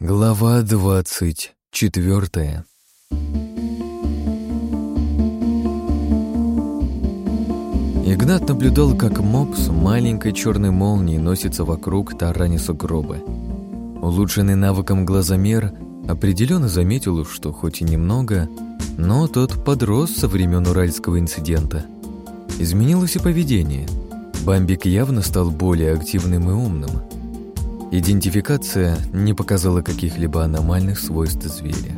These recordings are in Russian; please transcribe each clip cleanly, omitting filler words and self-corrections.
Глава 24. Игнат наблюдал, как моб с маленькой черной молнией носится вокруг, тараня сугробы. Улучшенный навыком глазомер определенно заметил, что хоть и немного, но тот подрос со времен уральского инцидента. Изменилось и поведение. Бамбик явно стал более активным и умным. Идентификация не показала каких-либо аномальных свойств зверя.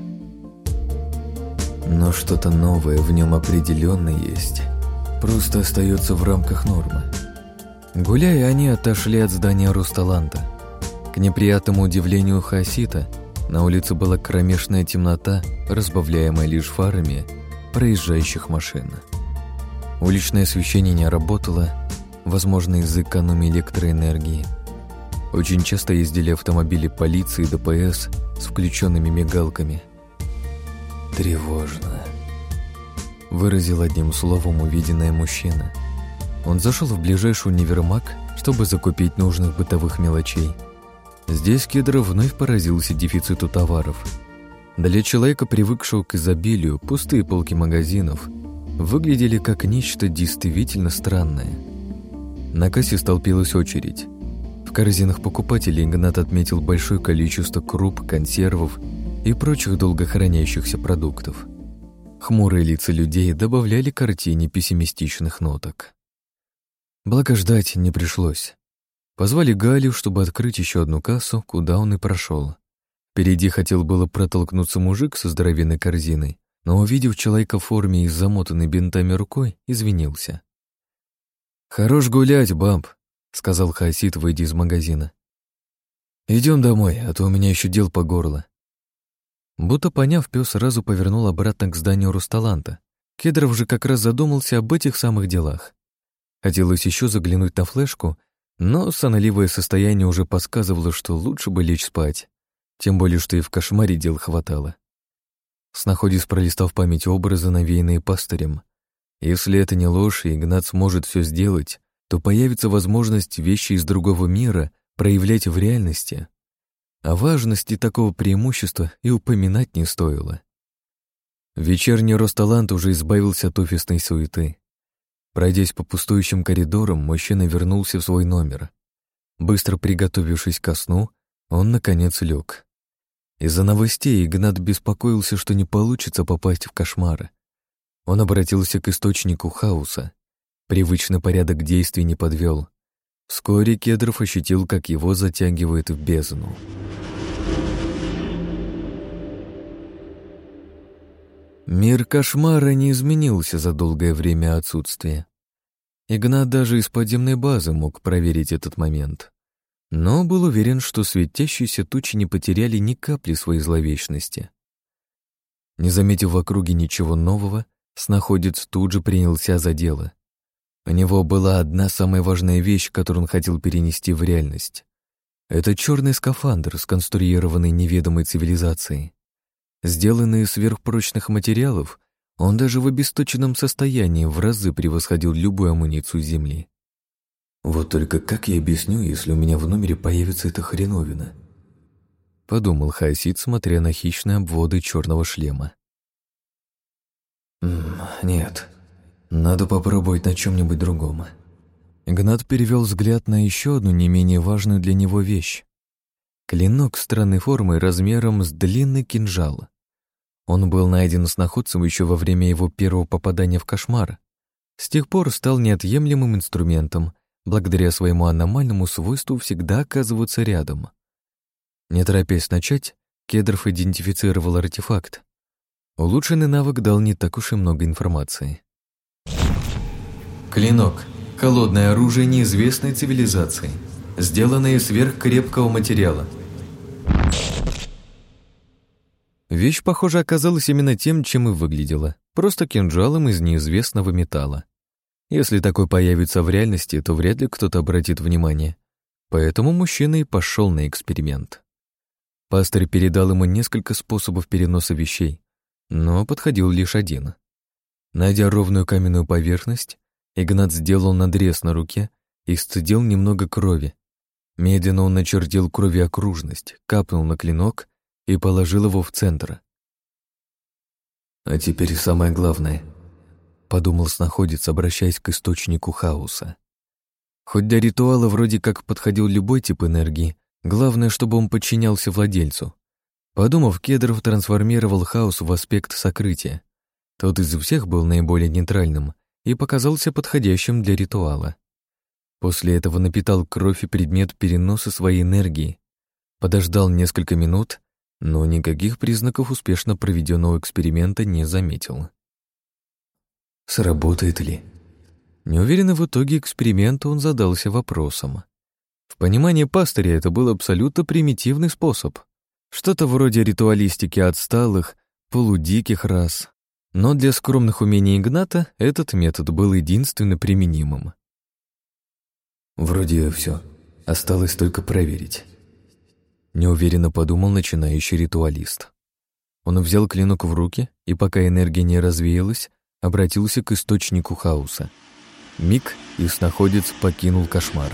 Но что-то новое в нем определенно есть. Просто остается в рамках нормы. Гуляя, они отошли от здания Русталанта. К неприятному удивлению Хасита, на улице была кромешная темнота, разбавляемая лишь фарами проезжающих машин. Уличное освещение не работало, возможно, из-за экономии электроэнергии. Очень часто ездили автомобили полиции и ДПС с включенными мигалками. «Тревожно», — выразил одним словом увиденная мужчина. Он зашел в ближайший универмаг, чтобы закупить нужных бытовых мелочей. Здесь Кедров вновь поразился дефициту товаров. Для человека, привыкшего к изобилию, пустые полки магазинов выглядели как нечто действительно странное. На кассе столпилась очередь. В корзинах покупателей Игнат отметил большое количество круп, консервов и прочих долго хранящихся продуктов. Хмурые лица людей добавляли картине пессимистичных ноток. Благо ждать не пришлось. Позвали Галю, чтобы открыть еще одну кассу, куда он и прошел. Впереди хотел было протолкнуться мужик со здоровенной корзиной, но, увидев человека в форме и с замотанной бинтами рукой, извинился. «Хорош гулять, Бамп», — сказал Хасид, выйдя из магазина. «Идем домой, а то у меня еще дел по горло». Будто поняв, пес сразу повернул обратно к зданию Русталанта. Кедров же как раз задумался об этих самых делах. Хотелось еще заглянуть на флешку, но сонливое состояние уже подсказывало, что лучше бы лечь спать, тем более, что и в кошмаре дел хватало. Снаходец пролистав в память образы, навеянные пастырем. Если это не ложь, и Игнат сможет все сделать, то появится возможность вещи из другого мира проявлять в реальности. О важности такого преимущества и упоминать не стоило. Вечерний Росталант уже избавился от офисной суеты. Пройдясь по пустующим коридорам, мужчина вернулся в свой номер. Быстро приготовившись ко сну, он, наконец, лег. Из-за новостей Игнат беспокоился, что не получится попасть в кошмары. Он обратился к источнику хаоса. Привычный порядок действий не подвел. Вскоре Кедров ощутил, как его затягивает в бездну. Мир кошмара не изменился за долгое время отсутствия. Игнат даже из подземной базы мог проверить этот момент. Но был уверен, что светящиеся тучи не потеряли ни капли своей зловечности. Не заметив в округе ничего нового, снаходец тут же принялся за дело. У него была одна самая важная вещь, которую он хотел перенести в реальность. Это черный скафандр, сконструированный неведомой цивилизацией. Сделанный из сверхпрочных материалов, он даже в обесточенном состоянии в разы превосходил любую амуницию Земли. «Вот только как я объясню, если у меня в номере появится эта хреновина?» — подумал Хасид, смотря на хищные обводы черного шлема. «Нет, надо попробовать на чем-нибудь другом». Игнат перевел взгляд на еще одну не менее важную для него вещь. Клинок странной формы размером с длинный кинжал. Он был найден снаходцем еще во время его первого попадания в кошмар. С тех пор стал неотъемлемым инструментом, благодаря своему аномальному свойству всегда оказываться рядом. Не торопясь начать, Кедров идентифицировал артефакт. Улучшенный навык дал не так уж и много информации. Клинок. Холодное оружие неизвестной цивилизации. Сделанное из сверхкрепкого материала. Вещь, похоже, оказалась именно тем, чем и выглядела. Просто кинжалом из неизвестного металла. Если такой появится в реальности, то вряд ли кто-то обратит внимание. Поэтому мужчина и пошел на эксперимент. Пастырь передал ему несколько способов переноса вещей, но подходил лишь один. Найдя ровную каменную поверхность, Игнат сделал надрез на руке и сцедил немного крови. Медленно он начертил крови окружность, капнул на клинок и положил его в центр. «А теперь самое главное», — подумал снаходец, обращаясь к источнику хаоса. Хоть для ритуала вроде как подходил любой тип энергии, главное, чтобы он подчинялся владельцу. Подумав, Кедров трансформировал хаос в аспект сокрытия. Тот из всех был наиболее нейтральным и показался подходящим для ритуала. После этого напитал кровь и предмет переноса своей энергии. Подождал несколько минут, но никаких признаков успешно проведенного эксперимента не заметил. Сработает ли? Неуверенно в итоге эксперимента он задался вопросом. В понимании пастыря это был абсолютно примитивный способ. Что-то вроде ритуалистики отсталых, полудиких рас. Но для скромных умений Игната этот метод был единственно применимым. Вроде все. Осталось только проверить. Неуверенно подумал начинающий ритуалист. Он взял клинок в руки и, пока энергия не развеялась, обратился к источнику хаоса. Миг, и снаходец покинул кошмар.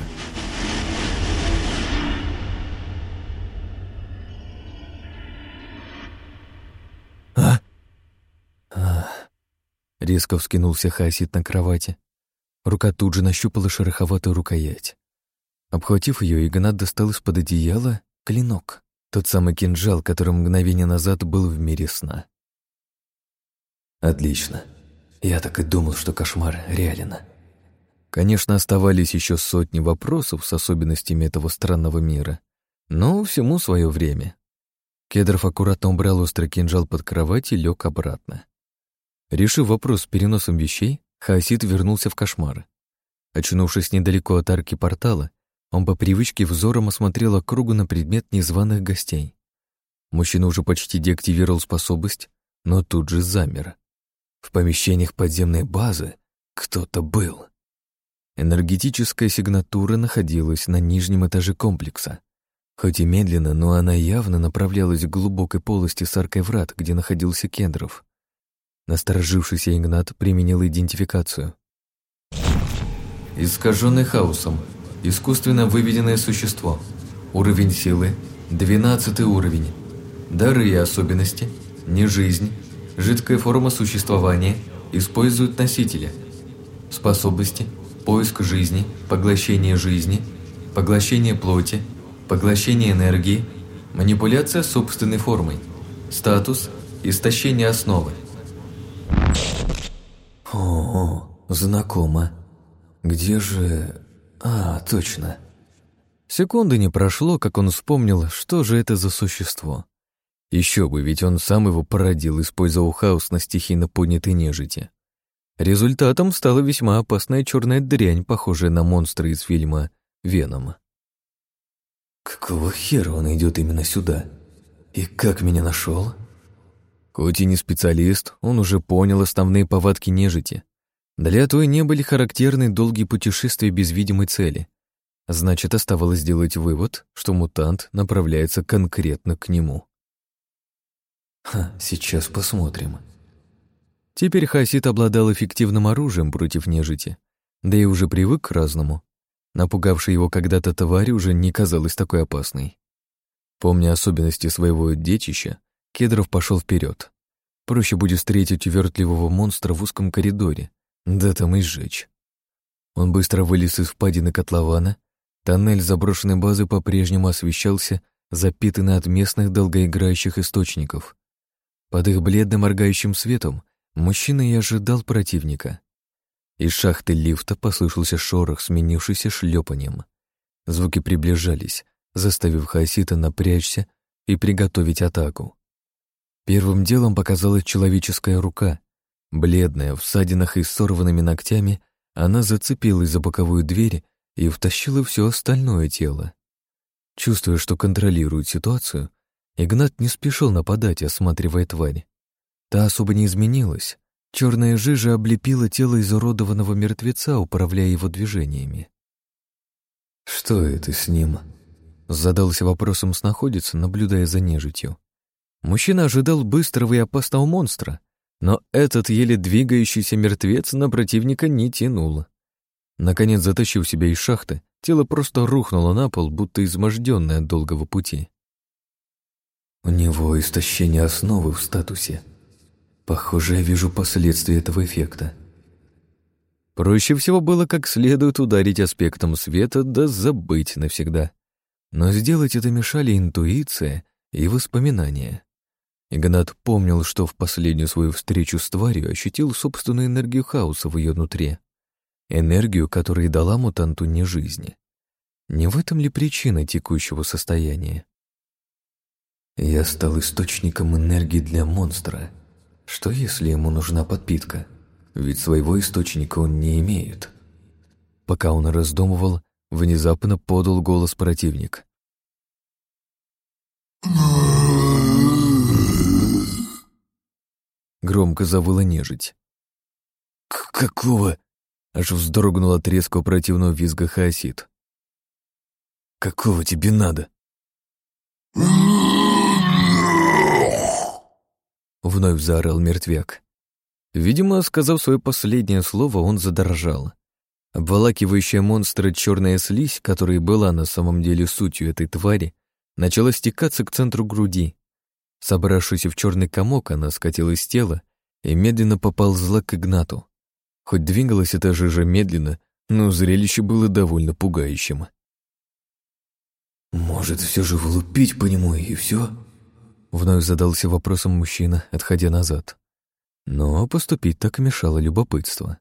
Резко вскинулся Хаосид на кровати. Рука тут же нащупала шероховатую рукоять. Обхватив ее, Игнат достал из-под одеяла клинок, тот самый кинжал, который мгновение назад был в мире сна. Отлично. Я так и думал, что кошмар реален. Конечно, оставались еще сотни вопросов с особенностями этого странного мира, но всему свое время. Кедров аккуратно убрал острый кинжал под кровать и лег обратно. Решив вопрос с переносом вещей, Хаосид вернулся в кошмар. Очнувшись недалеко от арки портала, он по привычке взором осмотрел округу на предмет незваных гостей. Мужчина уже почти деактивировал способность, но тут же замер. В помещениях подземной базы кто-то был. Энергетическая сигнатура находилась на нижнем этаже комплекса. Хоть и медленно, но она явно направлялась к глубокой полости с аркой врат, где находился Кедров. Насторожившийся Игнат применил идентификацию. Искаженный хаосом. Искусственно выведенное существо. Уровень силы. 12 уровень. Дары и особенности. Не жизнь. Жидкая форма существования. Используют носителя. Способности. Поиск жизни. Поглощение жизни. Поглощение плоти. Поглощение энергии. Манипуляция собственной формой. Статус. Истощение основы. О, знакомо. Где же... точно. Секунды не прошло, как он вспомнил, что же это за существо. Еще бы, ведь он сам его породил, использовав хаос на стихийно поднятой нежити. Результатом стала весьма опасная черная дрянь, похожая на монстра из фильма «Веном». Какого хера он идет именно сюда? И как меня нашел? Хоть и не специалист, он уже понял основные повадки нежити. Для той не были характерны долгие путешествия без видимой цели. Значит, оставалось сделать вывод, что мутант направляется конкретно к нему. Сейчас посмотрим. Теперь Хаосид обладал эффективным оружием против нежити, да и уже привык к разному. Напугавшая его когда-то тварь уже не казалась такой опасной. Помня особенности своего детища, Кедров пошел вперед. Проще будет встретить увертливого монстра в узком коридоре, да там и сжечь. Он быстро вылез из впадины котлована. Тоннель заброшенной базы по-прежнему освещался, запитанный от местных долгоиграющих источников. Под их бледно моргающим светом мужчина и ожидал противника. Из шахты лифта послышался шорох, сменившийся шлепанием. Звуки приближались, заставив Хаосита напрячься и приготовить атаку. Первым делом показалась человеческая рука. Бледная, в ссадинах и сорванными ногтями, она зацепилась за боковую дверь и втащила все остальное тело. Чувствуя, что контролирует ситуацию, Игнат не спешил нападать, осматривая тварь. Та особо не изменилась. Черная жижа облепила тело изуродованного мертвеца, управляя его движениями. «Что это с ним?» — задался вопросом снаходец, наблюдая за нежитью. Мужчина ожидал быстрого и опасного монстра, но этот еле двигающийся мертвец на противника не тянул. Наконец, затащив себя из шахты, тело просто рухнуло на пол, будто изможденное от долгого пути. У него истощение основы в статусе. Похоже, я вижу последствия этого эффекта. Проще всего было как следует ударить аспектом света да забыть навсегда. Но сделать это мешали интуиция и воспоминания. Игнат помнил, что в последнюю свою встречу с тварью ощутил собственную энергию хаоса в ее нутре. Энергию, которая дала мутанту не жизни. Не в этом ли причина текущего состояния? Я стал источником энергии для монстра. Что если ему нужна подпитка? Ведь своего источника он не имеет. Пока он раздумывал, внезапно подал голос противник. Громко завыла нежить. «Какого?» — аж вздрогнул от резкого противного визга хаосит. «Какого тебе надо?» Вновь заорал мертвяк. Видимо, сказав свое последнее слово, он задрожал. Обволакивающая монстра черная слизь, которая была на самом деле сутью этой твари, начала стекаться к центру груди. Собравшись в черный комок, она скатилась с тела и медленно поползла к Игнату. Хоть двигалась эта жижа медленно, но зрелище было довольно пугающим. «Может, все же влупить по нему и все?» Вновь задался вопросом мужчина, отходя назад. Но поступить так мешало любопытство.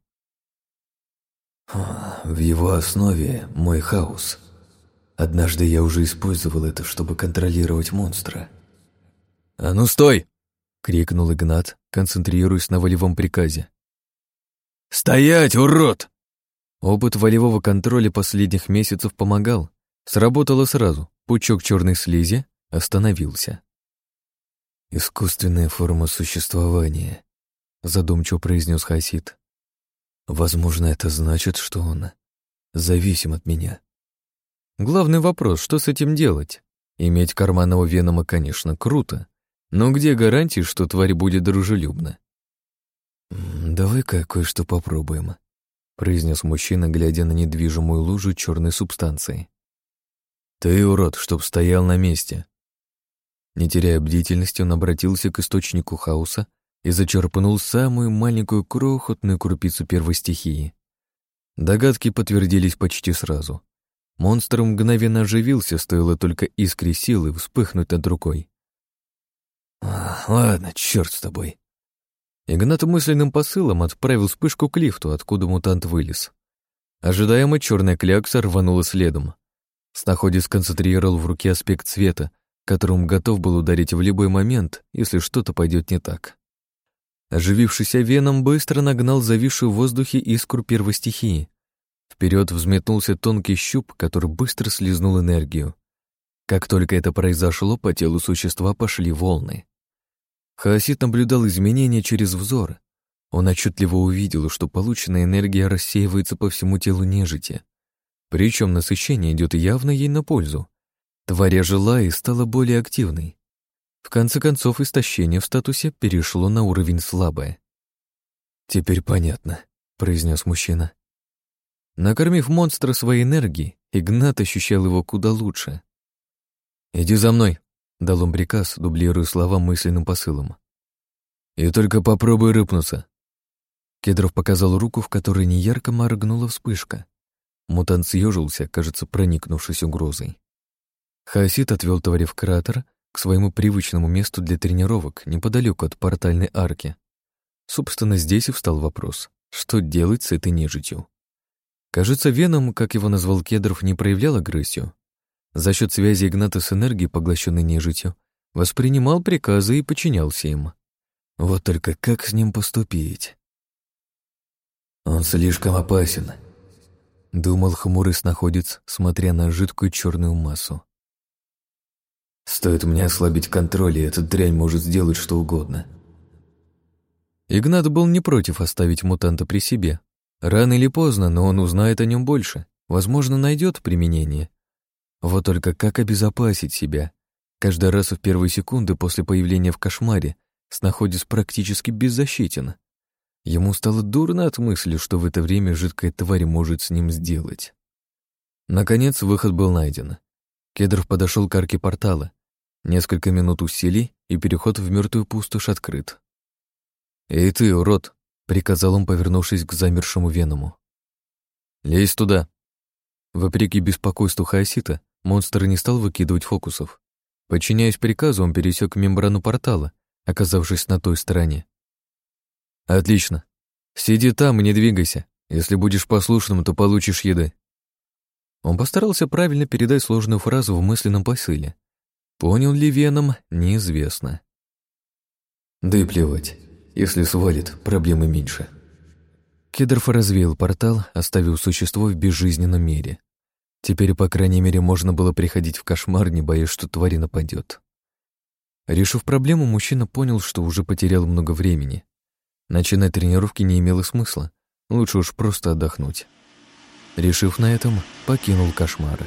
«В его основе мой хаос. Однажды я уже использовал это, чтобы контролировать монстра». «А ну стой!» — крикнул Игнат, концентрируясь на волевом приказе. «Стоять, урод!» Опыт волевого контроля последних месяцев помогал. Сработало сразу. Пучок черной слизи остановился. «Искусственная форма существования», — задумчиво произнес Хасид. «Возможно, это значит, что он зависим от меня». Главный вопрос, что с этим делать? Иметь карманного венома, конечно, круто, но где гарантии, что тварь будет дружелюбна? «Давай-ка кое-что попробуем», — произнес мужчина, глядя на недвижимую лужу черной субстанции. «Ты, урод, чтоб стоял на месте». Не теряя бдительности, он обратился к источнику хаоса и зачерпнул самую маленькую крохотную крупицу первой стихии. Догадки подтвердились почти сразу. Монстр мгновенно оживился, стоило только искре силы вспыхнуть над рукой. «Ладно, черт с тобой». Игнат мысленным посылом отправил вспышку к лифту, откуда мутант вылез. Ожидаемо черная клякса рванула следом. Снаходец сконцентрировал в руке аспект света, которым готов был ударить в любой момент, если что-то пойдет не так. Оживившийся веном быстро нагнал зависшую в воздухе искру первой стихии. Вперед взметнулся тонкий щуп, который быстро слизнул энергию. Как только это произошло, по телу существа пошли волны. Хаосит наблюдал изменения через взор. Он отчетливо увидел, что полученная энергия рассеивается по всему телу нежити. Причем насыщение идет явно ей на пользу. Тварь ожила и стала более активной. В конце концов, истощение в статусе перешло на уровень слабое. «Теперь понятно», — произнес мужчина. Накормив монстра своей энергией, Игнат ощущал его куда лучше. «Иди за мной», — дал он приказ, дублируя слова мысленным посылом. «И только попробуй рыпнуться». Кедров показал руку, в которой неярко моргнула вспышка. Мутант съежился, кажется, проникнувшись угрозой. Хаосит отвел тварь в кратер к своему привычному месту для тренировок, неподалеку от портальной арки. Собственно, здесь и встал вопрос, что делать с этой нежитью. Кажется, Веном, как его назвал Кедров, не проявлял агрессию. За счет связи Игната с энергией, поглощенной нежитью, воспринимал приказы и подчинялся им. Вот только как с ним поступить? «Он слишком опасен», — думал хмурый снаходец, смотря на жидкую черную массу. «Стоит мне ослабить контроль, и эта дрянь может сделать что угодно». Игнат был не против оставить мутанта при себе. Рано или поздно, но он узнает о нем больше, возможно, найдет применение. Вот только как обезопасить себя? Каждый раз в первые секунды после появления в кошмаре снаходец практически беззащитен. Ему стало дурно от мысли, что в это время жидкая тварь может с ним сделать. Наконец, выход был найден. Кедров подошел к арке портала. Несколько минут усилий, и переход в мертвую пустошь открыт. «Эй ты, урод!» — приказал он, повернувшись к замершему Веному. «Лезь туда!» Вопреки беспокойству Хаосита, монстр не стал выкидывать фокусов. Подчиняясь приказу, он пересек мембрану портала, оказавшись на той стороне. «Отлично. Сиди там и не двигайся. Если будешь послушным, то получишь еды». Он постарался правильно передать сложную фразу в мысленном посыле. Понял ли Веном, неизвестно. Да и плевать. Если свалит, проблемы меньше. Кедров развеял портал, оставив существо в безжизненном мире. Теперь, по крайней мере, можно было приходить в кошмар, не боясь, что тварь нападет. Решив проблему, мужчина понял, что уже потерял много времени. Начинать тренировки не имело смысла. Лучше уж просто отдохнуть. Решив на этом, покинул кошмары.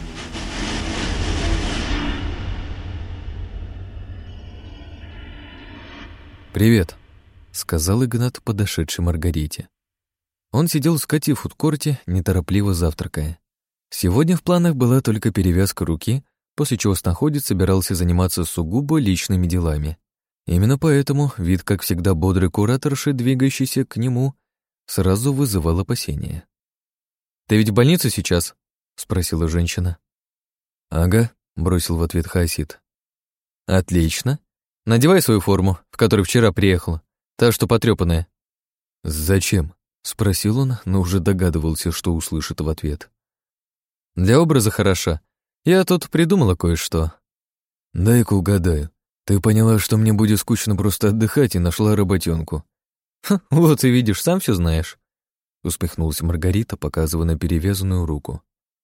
«Привет», — сказал Игнат подошедшей Маргарите. Он сидел с Катей в фудкорте, неторопливо завтракая. Сегодня в планах была только перевязка руки, после чего снаходец собирался заниматься сугубо личными делами. Именно поэтому вид, как всегда, бодрой кураторши, двигающейся к нему, сразу вызывал опасения. «Ты ведь в больнице сейчас?» — спросила женщина. «Ага», — бросил в ответ Хаосит. «Отлично. Надевай свою форму, в которой вчера приехала, та, что потрёпанная». «Зачем?» — спросил он, но уже догадывался, что услышит в ответ. «Для образа хороша. Я тут придумала кое-что». «Дай-ка угадаю. Ты поняла, что мне будет скучно просто отдыхать, и нашла работенку». «Вот и видишь, сам все знаешь», — успехнулась Маргарита, показывая на перевязанную руку.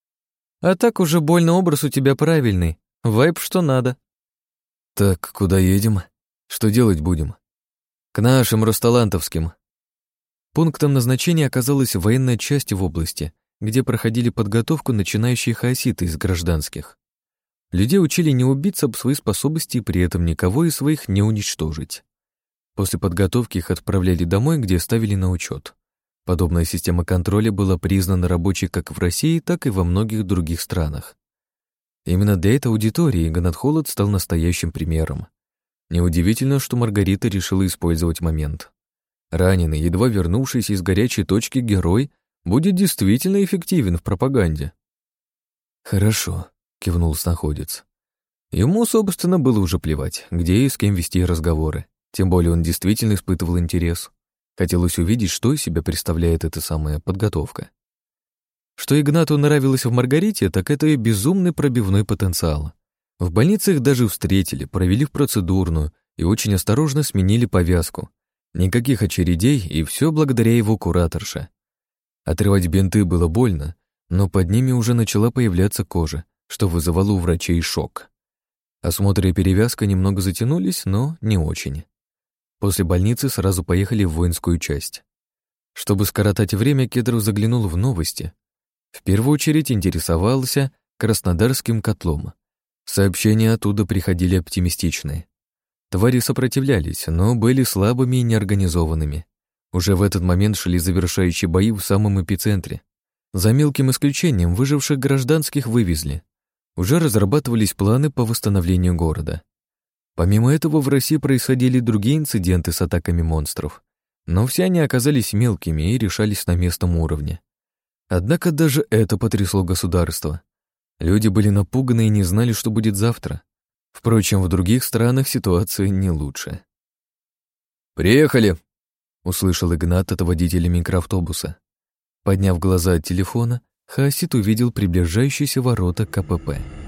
«А так уже больно образ у тебя правильный. Вайб что надо». «Так, куда едем? Что делать будем?» «К нашим росталантовским». Пунктом назначения оказалась военная часть в области, где проходили подготовку начинающие хаоситы из гражданских. Людей учили не убиться об свои способности и при этом никого из своих не уничтожить. После подготовки их отправляли домой, где ставили на учет. Подобная система контроля была признана рабочей как в России, так и во многих других странах. Именно для этой аудитории Игнат Холод стал настоящим примером. Неудивительно, что Маргарита решила использовать момент. Раненый, едва вернувшийся из горячей точки герой, будет действительно эффективен в пропаганде. «Хорошо», — кивнул снаходец. Ему, собственно, было уже плевать, где и с кем вести разговоры. Тем более он действительно испытывал интерес. Хотелось увидеть, что из себя представляет эта самая подготовка. Что Игнату нравилось в Маргарите, так это и безумный пробивной потенциал. В больнице их даже встретили, провели в процедурную и очень осторожно сменили повязку. Никаких очередей, и все благодаря его кураторше. Отрывать бинты было больно, но под ними уже начала появляться кожа, что вызывало у врачей шок. Осмотр и перевязка немного затянулись, но не очень. После больницы сразу поехали в воинскую часть. Чтобы скоротать время, Кедров заглянул в новости. В первую очередь интересовался Краснодарским котлом. Сообщения оттуда приходили оптимистичные. Твари сопротивлялись, но были слабыми и неорганизованными. Уже в этот момент шли завершающие бои в самом эпицентре. За мелким исключением выживших гражданских вывезли. Уже разрабатывались планы по восстановлению города. Помимо этого в России происходили другие инциденты с атаками монстров, но все они оказались мелкими и решались на местном уровне. Однако даже это потрясло государство. Люди были напуганы и не знали, что будет завтра. Впрочем, в других странах ситуация не лучше. «Приехали!» — услышал Игнат от водителя микроавтобуса. Подняв глаза от телефона, Хаосит увидел приближающиеся ворота КПП.